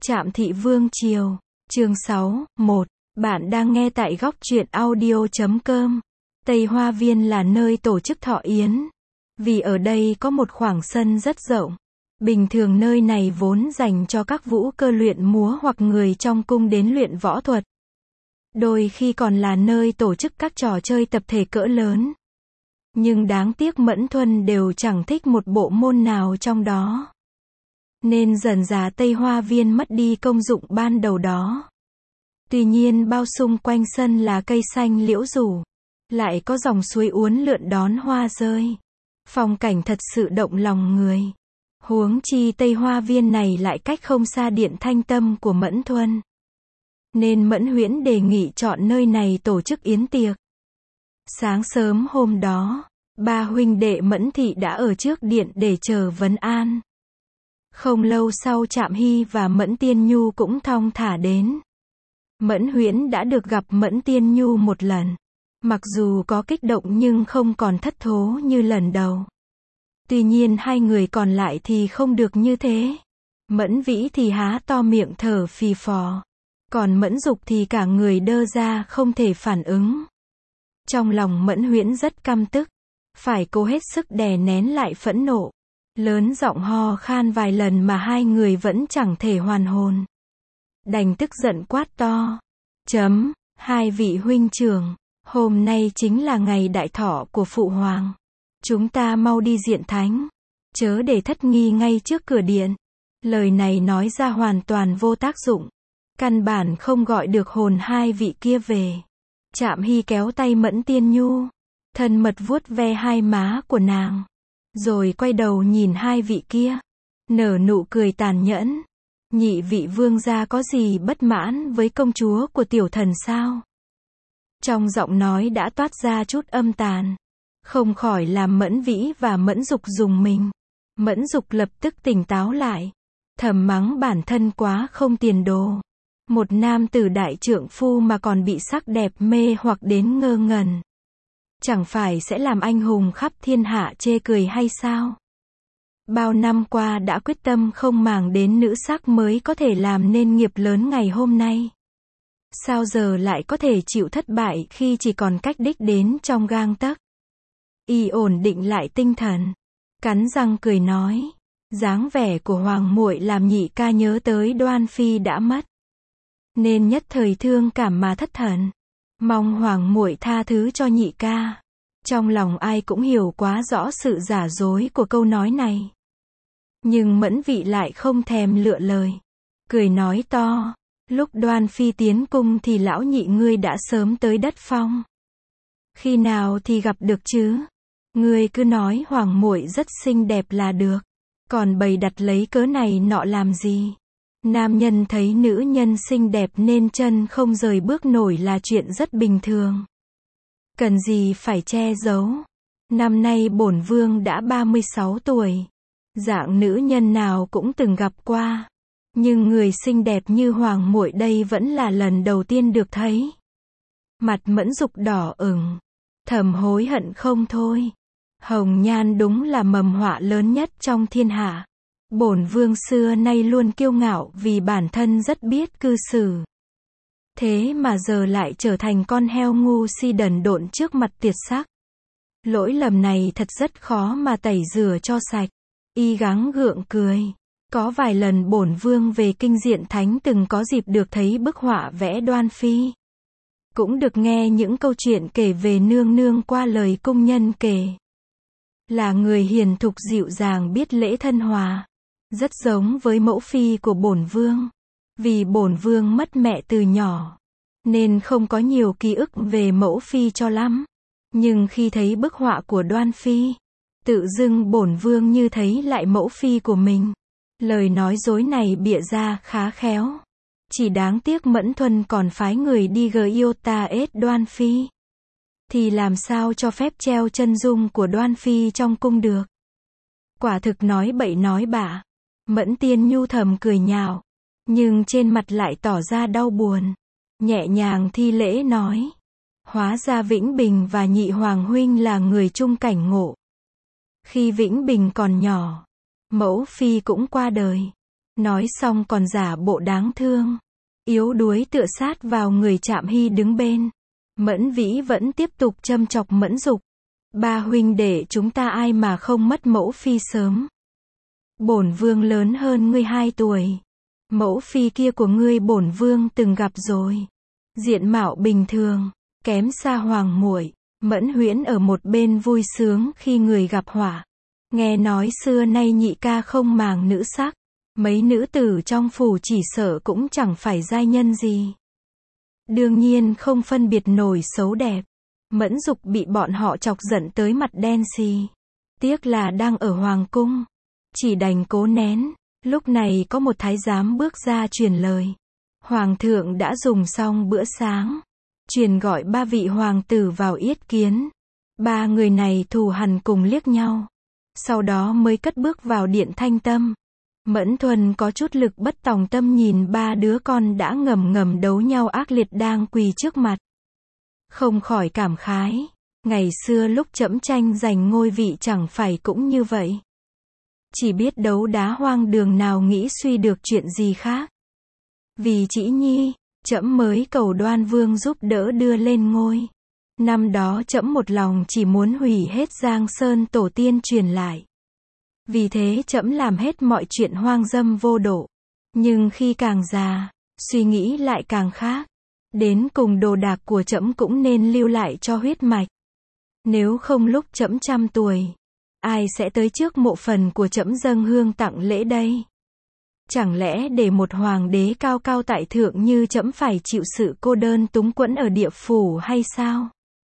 Trạm Thị Vương Triều, chương 6, 1. Bạn đang nghe tại góc truyện audio.com. Tây Hoa Viên là nơi tổ chức thọ yến. Vì ở đây có một khoảng sân rất rộng. Bình thường nơi này vốn dành cho các vũ cơ luyện múa hoặc người trong cung đến luyện võ thuật. Đôi khi còn là nơi tổ chức các trò chơi tập thể cỡ lớn. Nhưng đáng tiếc Mẫn Thuần đều chẳng thích một bộ môn nào trong đó. Nên dần dà Tây Hoa Viên mất đi công dụng ban đầu đó. Tuy nhiên bao xung quanh sân là cây xanh liễu rủ. Lại có dòng suối uốn lượn đón hoa rơi. Phong cảnh thật sự động lòng người. Huống chi Tây Hoa Viên này lại cách không xa Điện Thanh Tâm của Mẫn Thuần. Nên Mẫn Huyễn đề nghị chọn nơi này tổ chức yến tiệc. Sáng sớm hôm đó, ba huynh đệ Mẫn Thị đã ở trước điện để chờ vấn an. Không lâu sau Trạm Hy và Mẫn Tiên Nhu cũng thong thả đến. Mẫn Huyễn đã được gặp Mẫn Tiên Nhu một lần. Mặc dù có kích động nhưng không còn thất thố như lần đầu. Tuy nhiên hai người còn lại thì không được như thế. Mẫn Vĩ thì há to miệng thở phì phò. Còn Mẫn Dục thì cả người đơ ra không thể phản ứng. Trong lòng Mẫn Huyễn rất căm tức. Phải cố hết sức đè nén lại phẫn nộ. Lớn giọng ho khan vài lần mà hai người vẫn chẳng thể hoàn hồn. Đành tức giận quát to. Hai vị huynh trưởng, hôm nay chính là ngày đại thọ của Phụ Hoàng. Chúng ta mau đi diện thánh. Chớ để thất nghi ngay trước cửa điện. Lời này nói ra hoàn toàn vô tác dụng. Căn bản không gọi được hồn hai vị kia về. Trạm Hy kéo tay Mẫn Tiên Nhu. Thân mật vuốt ve hai má của nàng. Rồi quay đầu nhìn hai vị kia. Nở nụ cười tàn nhẫn. Nhị vị vương gia có gì bất mãn với công chúa của tiểu thần sao? Trong giọng nói đã toát ra chút âm tàn. Không khỏi làm Mẫn Vĩ và Mẫn Dục rùng mình. Mẫn Dục lập tức tỉnh táo lại. Thầm mắng bản thân quá không tiền đồ. Một nam tử đại trượng phu mà còn bị sắc đẹp mê hoặc đến ngơ ngẩn. Chẳng phải sẽ làm anh hùng khắp thiên hạ chê cười hay sao? Bao năm qua đã quyết tâm không màng đến nữ sắc mới có thể làm nên nghiệp lớn ngày hôm nay. Sao giờ lại có thể chịu thất bại khi chỉ còn cách đích đến trong gang tấc? Y ổn định lại tinh thần. Cắn răng cười nói. Dáng vẻ của Hoàng muội làm nhị ca nhớ tới Đoan Phi đã mất. Nên nhất thời thương cảm mà thất thần. Mong Hoàng muội tha thứ cho nhị ca. Trong lòng ai cũng hiểu quá rõ sự giả dối của câu nói này. Nhưng Mẫn Vị lại không thèm lựa lời. Cười nói to. Lúc Đoan Phi tiến cung thì lão nhị ngươi đã sớm tới đất phong. Khi nào thì gặp được chứ? Ngươi cứ nói Hoàng muội rất xinh đẹp là được. Còn bày đặt lấy cớ này nọ làm gì? Nam nhân thấy nữ nhân xinh đẹp nên chân không rời bước nổi là chuyện rất bình thường. Cần gì phải che giấu. Năm nay bổn vương đã 36 tuổi. Dạng nữ nhân nào cũng từng gặp qua. Nhưng người xinh đẹp như Hoàng muội đây vẫn là lần đầu tiên được thấy. Mặt Mẫn Dục đỏ ửng. Thầm hối hận không thôi. Hồng nhan đúng là mầm họa lớn nhất trong thiên hạ. Bổn vương xưa nay luôn kiêu ngạo vì bản thân rất biết cư xử. Thế mà giờ lại trở thành con heo ngu si đần độn trước mặt tiệt sắc. Lỗi lầm này thật rất khó mà tẩy rửa cho sạch. Y gắng gượng cười. Có vài lần bổn vương về kinh diện thánh từng có dịp được thấy bức họa vẽ Đoan Phi. Cũng được nghe những câu chuyện kể về nương nương qua lời cung nhân kể. Là người hiền thục dịu dàng biết lễ thân hòa. Rất giống với mẫu phi của bổn vương. Vì bổn vương mất mẹ từ nhỏ. Nên không có nhiều ký ức về mẫu phi cho lắm. Nhưng khi thấy bức họa của Đoan Phi. Tự dưng bổn vương như thấy lại mẫu phi của mình. Lời nói dối này bịa ra khá khéo. Chỉ đáng tiếc Mẫn Thuần còn phái người đi Giota Đoan Phi. Thì làm sao cho phép treo chân dung của Đoan Phi trong cung được. Quả thực nói bậy nói bạ. Mẫn Tiên Nhu thầm cười nhạo. Nhưng trên mặt lại tỏ ra đau buồn. Nhẹ nhàng thi lễ nói. Hóa ra Vĩnh Bình và nhị hoàng huynh là người chung cảnh ngộ. Khi Vĩnh Bình còn nhỏ, mẫu phi cũng qua đời. Nói xong còn giả bộ đáng thương, yếu đuối tựa sát vào người Trạm Hy đứng bên. Mẫn Vĩ vẫn tiếp tục châm chọc Mẫn Dục. Ba huynh đệ chúng ta ai mà không mất mẫu phi sớm. Bổn vương lớn hơn ngươi 2 tuổi. Mẫu phi kia của ngươi bổn vương từng gặp rồi. Diện mạo bình thường, kém xa hoàng muội. Mẫn Huyễn ở một bên vui sướng khi người gặp họa. Nghe nói xưa nay nhị ca không màng nữ sắc. Mấy nữ tử trong phủ chỉ sợ cũng chẳng phải giai nhân gì. Đương nhiên không phân biệt nổi xấu đẹp. Mẫn Dục bị bọn họ chọc giận tới mặt đen xì. Tiếc là đang ở hoàng cung. Chỉ đành cố nén. Lúc này có một thái giám bước ra truyền lời. Hoàng thượng đã dùng xong bữa sáng. Truyền gọi 3 vị hoàng tử vào yết kiến. 3 người này thù hằn cùng liếc nhau. Sau đó mới cất bước vào điện Thanh Tâm. Mẫn Thuần có chút lực bất tòng tâm nhìn 3 đứa con đã ngầm đấu nhau ác liệt đang quỳ trước mặt. Không khỏi cảm khái. Ngày xưa lúc trẫm tranh giành ngôi vị chẳng phải cũng như vậy. Chỉ biết đấu đá hoang đường nào nghĩ suy được chuyện gì khác. Vì Trĩ Nhi, trẫm mới cầu Đoan Vương giúp đỡ đưa lên ngôi. Năm đó trẫm một lòng chỉ muốn hủy hết Giang Sơn tổ tiên truyền lại. Vì thế trẫm làm hết mọi chuyện hoang dâm vô độ. Nhưng khi càng già, suy nghĩ lại càng khác. Đến cùng đồ đạc của trẫm cũng nên lưu lại cho huyết mạch. Nếu không lúc trẫm 100 tuổi, ai sẽ tới trước mộ phần của trẫm dâng hương tặng lễ đây? Chẳng lẽ để một hoàng đế cao cao tại thượng như trẫm phải chịu sự cô đơn túng quẫn ở địa phủ hay sao?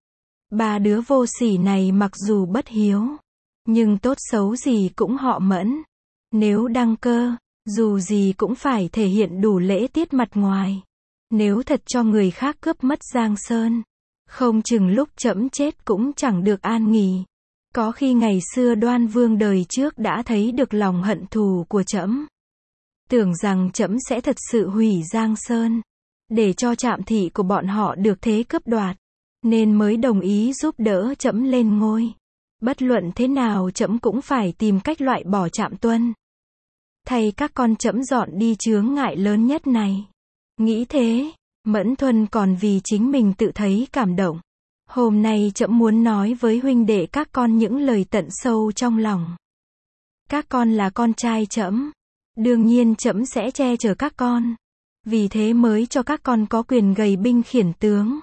3 đứa vô sỉ này mặc dù bất hiếu, nhưng tốt xấu gì cũng họ Mẫn. Nếu đăng cơ, dù gì cũng phải thể hiện đủ lễ tiết mặt ngoài. Nếu thật cho người khác cướp mất Giang Sơn, không chừng lúc trẫm chết cũng chẳng được an nghỉ. Có khi ngày xưa Đoan Vương đời trước đã thấy được lòng hận thù của trẫm. Tưởng rằng trẫm sẽ thật sự hủy Giang Sơn, để cho Trạm thị của bọn họ được thế cướp đoạt, nên mới đồng ý giúp đỡ trẫm lên ngôi. Bất luận thế nào trẫm cũng phải tìm cách loại bỏ Trạm Tuân. Thay các con trẫm dọn đi chướng ngại lớn nhất này. Nghĩ thế, Mẫn Thuần còn vì chính mình tự thấy cảm động. Hôm nay trẫm muốn nói với huynh đệ các con những lời tận sâu trong lòng. Các con là con trai trẫm. Đương nhiên trẫm sẽ che chở các con. Vì thế mới cho các con có quyền gầy binh khiển tướng.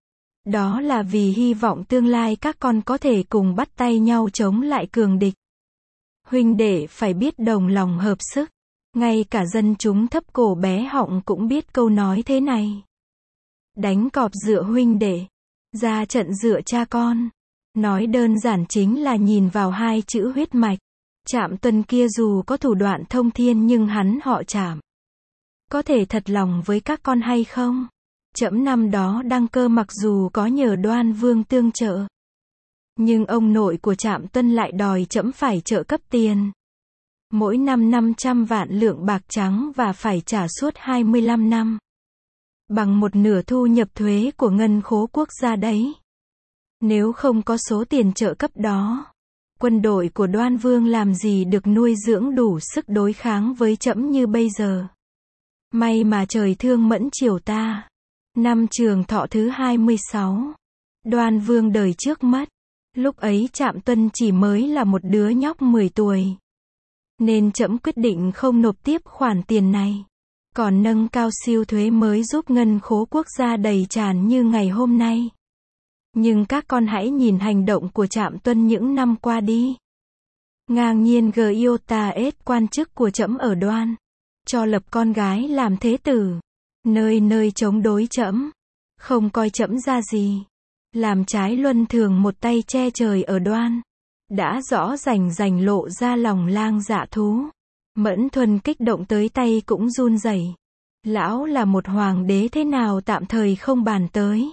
Đó là vì hy vọng tương lai các con có thể cùng bắt tay nhau chống lại cường địch. Huynh đệ phải biết đồng lòng hợp sức. Ngay cả dân chúng thấp cổ bé họng cũng biết câu nói thế này. Đánh cọp dựa huynh đệ, ra trận dựa cha con. Nói đơn giản chính là nhìn vào 2 chữ huyết mạch. Trạm Tuân kia dù có thủ đoạn thông thiên nhưng hắn họ Trạm. Có thể thật lòng với các con hay không? Trẫm năm đó đăng cơ mặc dù có nhờ Đoan Vương tương trợ, nhưng ông nội của Trạm Tuân lại đòi trẫm phải trợ cấp tiền. Mỗi năm 500 vạn lượng bạc trắng và phải trả suốt 25 năm. Bằng 1/2 thu nhập thuế của ngân khố quốc gia đấy. Nếu không có số tiền trợ cấp đó, quân đội của Đoan Vương làm gì được nuôi dưỡng đủ sức đối kháng với trẫm như bây giờ. May mà trời thương Mẫn triều ta. Năm Trường Thọ thứ 26, Đoan Vương đời trước mất. Lúc ấy Trạm Tuân chỉ mới là một đứa nhóc 10 tuổi. Nên trẫm quyết định không nộp tiếp khoản tiền này. Còn nâng cao siêu thuế mới giúp ngân khố quốc gia đầy tràn như ngày hôm nay. Nhưng các con hãy nhìn hành động của Trạm Tuân những năm qua đi. Ngang nhiên Giota ết quan chức của trẫm ở Đoan. Cho lập con gái làm thế tử. Nơi nơi chống đối trẫm. Không coi trẫm ra gì. Làm trái luân thường một tay che trời ở Đoan. Đã rõ rành lộ ra lòng lang dạ thú. Mẫn Thuần kích động tới tay cũng run rẩy. Lão là một hoàng đế thế nào tạm thời không bàn tới.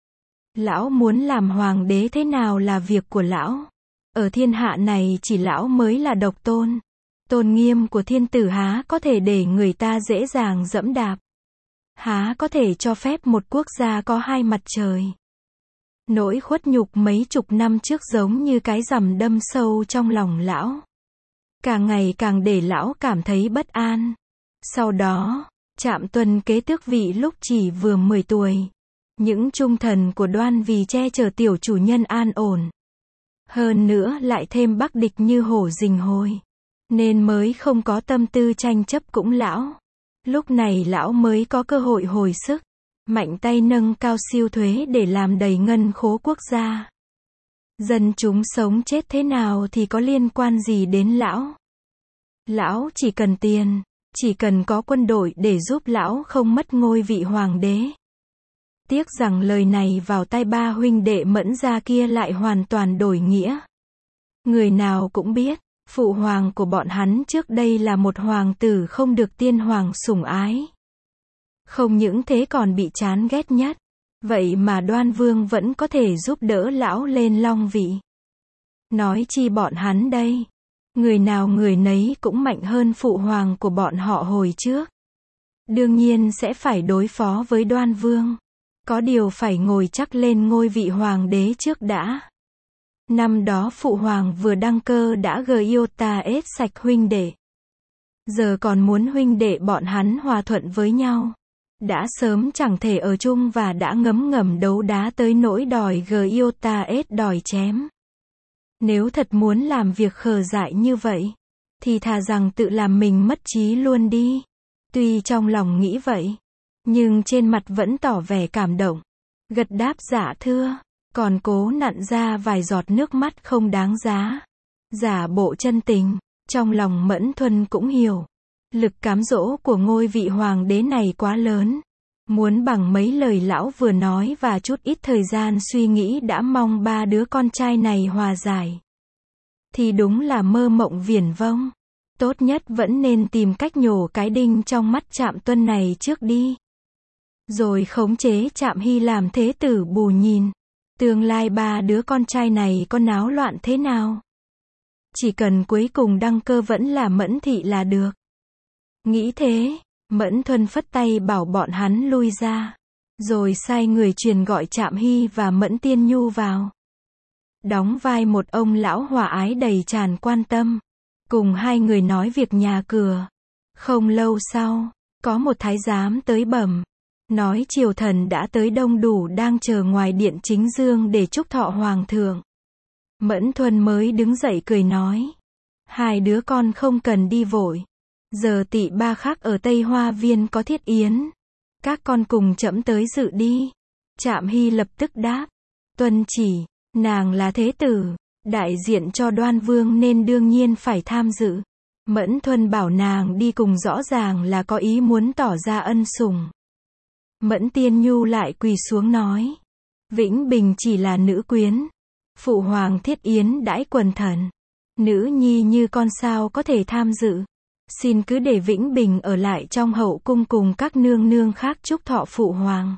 Lão muốn làm hoàng đế thế nào là việc của lão. Ở thiên hạ này chỉ lão mới là độc tôn. Tôn nghiêm của thiên tử há có thể để người ta dễ dàng dẫm đạp. Há có thể cho phép một quốc gia có 2 mặt trời. Nỗi khuất nhục mấy chục năm trước giống như cái rằm đâm sâu trong lòng lão. Càng ngày càng để lão cảm thấy bất an. Sau đó, Trạm Tuân kế tước vị lúc chỉ vừa 10 tuổi. Những trung thần của Đoan vì che chở tiểu chủ nhân an ổn. Hơn nữa lại thêm bắc địch như hổ rình hồi. Nên mới không có tâm tư tranh chấp cũng lão. Lúc này lão mới có cơ hội hồi sức. Mạnh tay nâng cao siêu thuế để làm đầy ngân khố quốc gia. Dân chúng sống chết thế nào thì có liên quan gì đến lão. Lão chỉ cần tiền, chỉ cần có quân đội để giúp lão không mất ngôi vị hoàng đế. Tiếc rằng lời này vào tai ba huynh đệ Mẫn gia kia lại hoàn toàn đổi nghĩa. Người nào cũng biết, phụ hoàng của bọn hắn trước đây là một hoàng tử không được tiên hoàng sủng ái. Không những thế còn bị chán ghét nhất. Vậy mà Đoan Vương vẫn có thể giúp đỡ lão lên long vị. Nói chi bọn hắn đây. Người nào người nấy cũng mạnh hơn phụ hoàng của bọn họ hồi trước. Đương nhiên sẽ phải đối phó với Đoan Vương. Có điều phải ngồi chắc lên ngôi vị hoàng đế trước đã. Năm đó phụ hoàng vừa đăng cơ đã yêu ta ết sạch huynh đệ. Giờ còn muốn huynh đệ bọn hắn hòa thuận với nhau. Đã sớm chẳng thể ở chung và đã ngấm ngầm đấu đá tới nỗi đòi yêu ta ết đòi chém. Nếu thật muốn làm việc khờ dại như vậy, thì thà rằng tự làm mình mất trí luôn đi. Tuy trong lòng nghĩ vậy, nhưng trên mặt vẫn tỏ vẻ cảm động. Gật đáp dạ thưa, còn cố nặn ra vài giọt nước mắt không đáng giá. Giả bộ chân tình, trong lòng Mẫn Thuần cũng hiểu. Lực cám dỗ của ngôi vị hoàng đế này quá lớn. Muốn bằng mấy lời lão vừa nói và chút ít thời gian suy nghĩ đã mong ba đứa con trai này hòa giải. Thì đúng là mơ mộng viển vông. Tốt nhất vẫn nên tìm cách nhổ cái đinh trong mắt Trạm Tuân này trước đi. Rồi khống chế Trạm Hy làm thế tử bù nhìn. Tương lai ba đứa con trai này có náo loạn thế nào. Chỉ cần cuối cùng đăng cơ vẫn là Mẫn thị là được. Nghĩ thế, Mẫn Thuần phất tay bảo bọn hắn lui ra. Rồi sai người truyền gọi Trạm Hy và Mẫn Tiên Nhu vào. Đóng vai một ông lão hòa ái đầy tràn quan tâm. Cùng hai người nói việc nhà cửa. Không lâu sau, có một thái giám tới bẩm. Nói triều thần đã tới đông đủ đang chờ ngoài điện chính dương để chúc thọ hoàng thượng. Mẫn Thuần mới đứng dậy cười nói. Hai đứa con không cần đi vội. Giờ tỵ ba khác ở Tây Hoa Viên có thiết yến. Các con cùng trẫm tới dự đi. Trạm Hy lập tức đáp. Tuân chỉ, nàng là thế tử, đại diện cho Đoan Vương nên đương nhiên phải tham dự. Mẫn Thuần bảo nàng đi cùng rõ ràng là có ý muốn tỏ ra ân sủng. Mẫn Tiên Nhu lại quỳ xuống nói. Vĩnh Bình chỉ là nữ quyến. Phụ hoàng thiết yến đãi quần thần. Nữ nhi như con sao có thể tham dự. Xin cứ để Vĩnh Bình ở lại trong hậu cung cùng các nương nương khác chúc thọ phụ hoàng.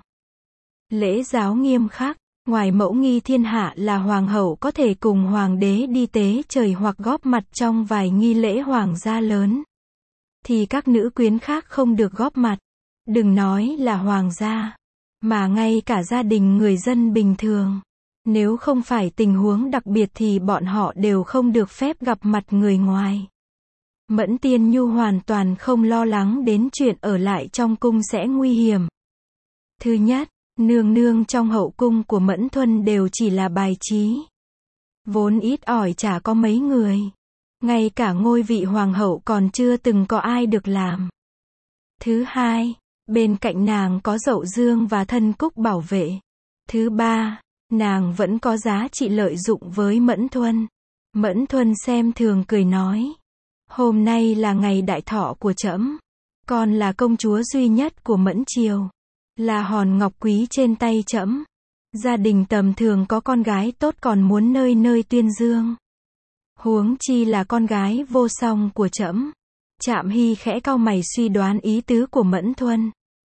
Lễ giáo nghiêm khắc, ngoài mẫu nghi thiên hạ là hoàng hậu có thể cùng hoàng đế đi tế trời hoặc góp mặt trong vài nghi lễ hoàng gia lớn. Thì các nữ quyến khác không được góp mặt. Đừng nói là hoàng gia, mà ngay cả gia đình người dân bình thường. Nếu không phải tình huống đặc biệt thì bọn họ đều không được phép gặp mặt người ngoài. Mẫn Tiên Nhu hoàn toàn không lo lắng đến chuyện ở lại trong cung sẽ nguy hiểm. Thứ nhất, nương nương trong hậu cung của Mẫn Thuần đều chỉ là bài trí. Vốn ít ỏi chả có mấy người. Ngay cả ngôi vị hoàng hậu còn chưa từng có ai được làm. Thứ hai, bên cạnh nàng có Dậu Dương và Thân Cúc bảo vệ. Thứ ba, nàng vẫn có giá trị lợi dụng với Mẫn Thuần. Mẫn Thuần xem thường cười nói. Hôm nay là ngày đại thọ của trẫm. Con là công chúa duy nhất của Mẫn Triều. Là hòn ngọc quý trên tay trẫm. Gia đình tầm thường có con gái tốt còn muốn nơi nơi tuyên dương. Huống chi là con gái vô song của trẫm. Trạm Hy khẽ cau mày suy đoán ý tứ của Mẫn Thuần.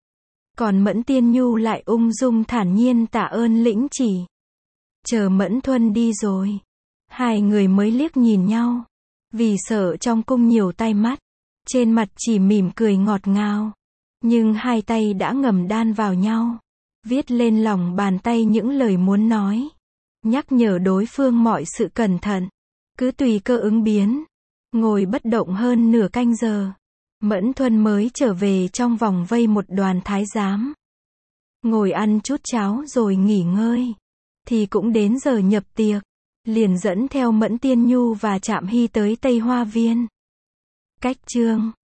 Còn Mẫn Tiên Nhu lại ung dung thản nhiên tạ ơn lĩnh chỉ. Chờ Mẫn Thuần đi rồi, hai người mới liếc nhìn nhau. Vì sợ trong cung nhiều tai mắt, trên mặt chỉ mỉm cười ngọt ngào. Nhưng hai tay đã ngầm đan vào nhau, viết lên lòng bàn tay những lời muốn nói. Nhắc nhở đối phương mọi sự cẩn thận, cứ tùy cơ ứng biến. Ngồi bất động hơn nửa canh giờ. Mẫn Thuần mới trở về trong vòng vây một đoàn thái giám. Ngồi ăn chút cháo rồi nghỉ ngơi. Thì cũng đến giờ nhập tiệc. Liền dẫn theo Mẫn Tiên Nhu và Trạm Hy tới Tây Hoa Viên. Cách chương